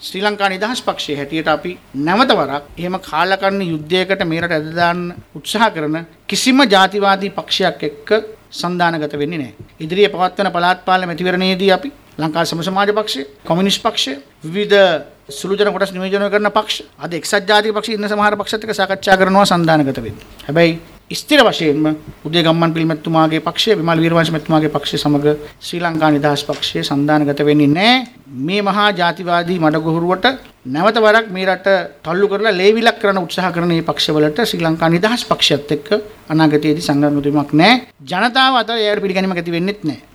ශ්‍රී ලංකා නිදහස් පක්ෂයේ හැටියට අපි නැවත වරක් එහෙම කාලකන්ණි යුද්ධයකට මේ රට ඇද දාන්න උත්සාහ කරන කිසිම ජාතිවාදී පක්ෂයක් එක්ක සන්දානගත වෙන්නේ නැහැ. ඉදිරියේ පවත්වන පළාත් පාලන මැතිවරණයේදී අපි ලංකා සම සමාජ පක්ෂය, කොමියුනිස්ට් පක්ෂය, විවිධ සුළු ජන කොටස් නියෝජනය කරන පක්ෂ, අද එක්සත් ජාතික පක්ෂයේ ඉන්න සමහර පක්ෂත් එක්ක සාකච්ඡා කරනවා සන්දානගත වෙන්න. හැබැයි ස්ථිර වශයෙන්ම උදේ ගම්මන් පිල් මැතිතුමාගේ පක්ෂය, විමල් වීරවංශ මැතිතුමාගේ පක්ෂය සමග ශ්‍රී ලංකා නිදහස් පක්ෂය සන්දානගත වෙන්නේ නැහැ. මේ මහා ජාතිවාදී මඩගොහරුවට නැවත වරක් මේ රට තල්ලු කරලා ලේවිලක් කරන උත්සාහ කරන මේ පක්ෂවලට ශ්‍රී ලංකා නිදහස් පක්ෂයත් එක්ක අනාගතයේදී සංග්‍රාම වීමක් නැහැ. ජනතාව අතර ඒකට පිළිගැනීමක් ඇති වෙන්නේත් නැහැ.